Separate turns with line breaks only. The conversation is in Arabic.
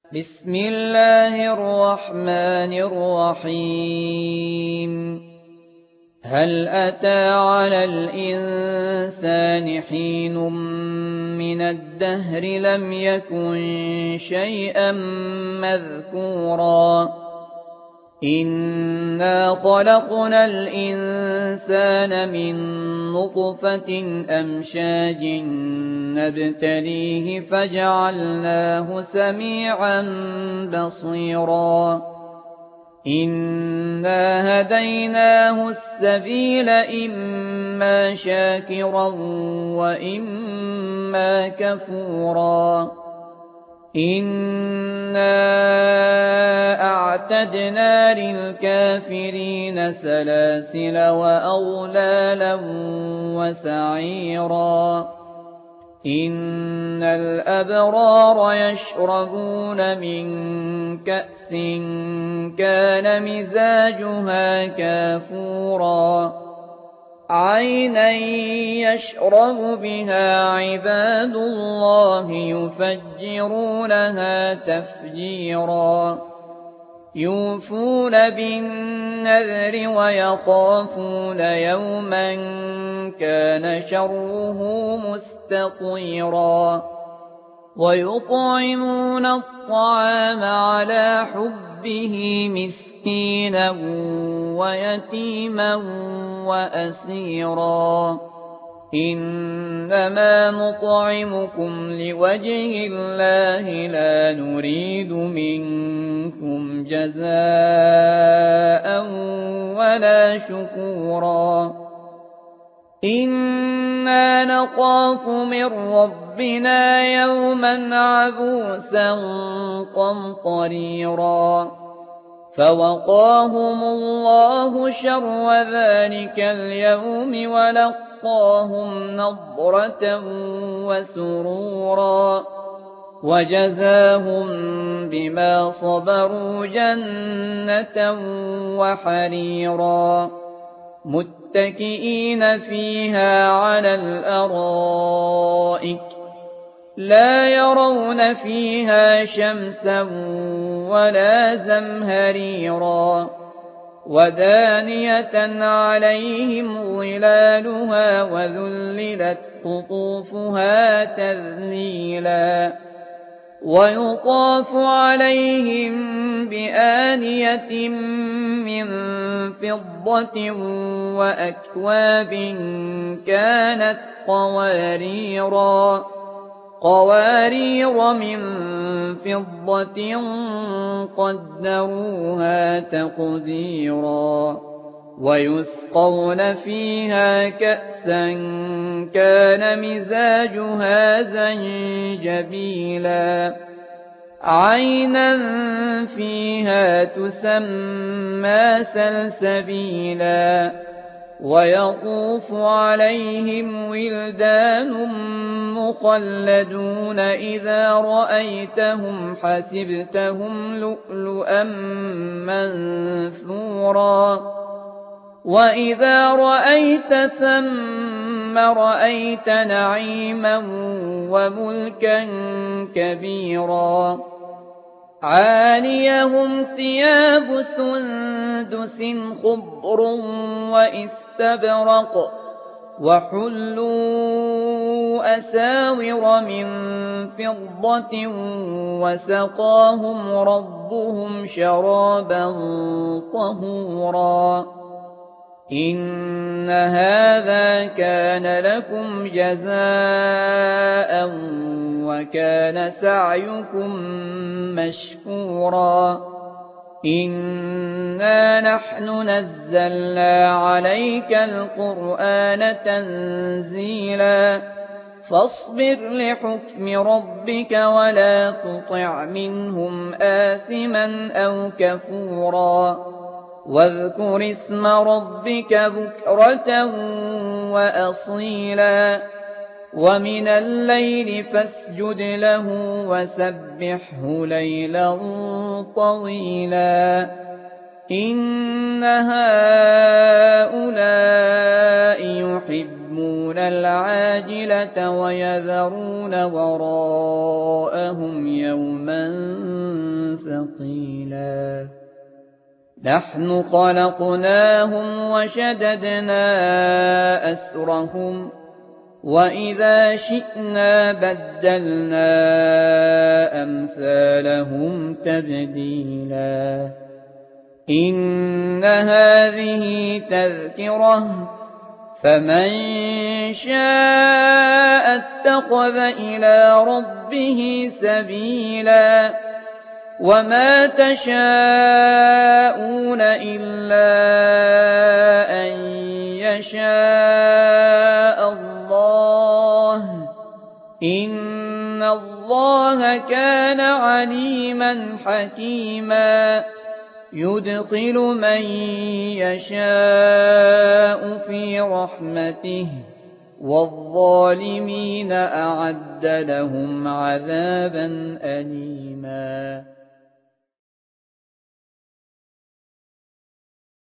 بسم الله الرحمن الرحيم هل أتى على الإنسان حين من الدهر لم يكن شيئا مذكورا إنا خلقنا الإنسان من نطفة أمشاج نبتليه فجعلناه سميعا بصيرا إنا هديناه السبيل إما شاكرا وإما كفورا إنا أعتدنا للكافرين سلاسل وأغلالا وسعيرا إن الأبرار يشربون من كأس كان مزاجها كافورا عينا يشرب بها عباد الله يفجرونها تفجيرا يوفون بالنذر ويخافون يوما كان شره مستطيرا ويطعمون الطعام على حبه مسكينا ويتيما وأسيرا إنما نطعمكم لوجه الله لا نريد منكم جزاء ولا شكورا إنا نخاف من ربنا يوما عبوسا قمطريرا فوقاهم الله شر ذلك اليوم ولقاهم نضرة وسرورا وجزاهم بما صبروا جنة وحريرا متكئين فيها على الأرائك لا يرون فيها شمسا ولا زمهريرا ودانية عليهم ظلالها وذللت قطوفها تذليلا ويطاف عليهم بآنية من فضة وأكواب كانت قوارير من فضة قدروها تقديرا ويسقون فيها كأسا كان مزاجها زنجبيلا عينا فيها تسمى سلسبيلا ويطوف عليهم ولدان مخلدون إذا رأيتهم حسبتهم لؤلؤا منثورا وإذا رأيت ثم رأيت نعيما وملكا كبيرا عاليهم ثياب سندس خضر وإستبرق وحلوا أساور من فضة وسقاهم ربهم شرابا طهورا إن هذا كان لكم جزاء وكان سعيكم مشكورا إنا نحن نزلنا عليك القرآن تنزيلا فاصبر لحكم ربك ولا تطع منهم آثما أو كفورا واذكر اسم ربك بكرة وأصيلا ومن الليل فاسجد له وسبحه ليلا طويلا إن هؤلاء يحبون العاجلة ويذرون وراءهم يوما ثقيلا نحن خلقناهم وشددنا أسرهم وإذا شئنا بدلنا أمثالهم تبديلا إن هذه تذكرة فمن شاء اتخذ إلى ربه سبيلا وما تشاءون إلا أن يشاء الله إن الله كان عليما حكيما يدخل من يشاء في رحمته والظالمين أعد لهم عذابا أليما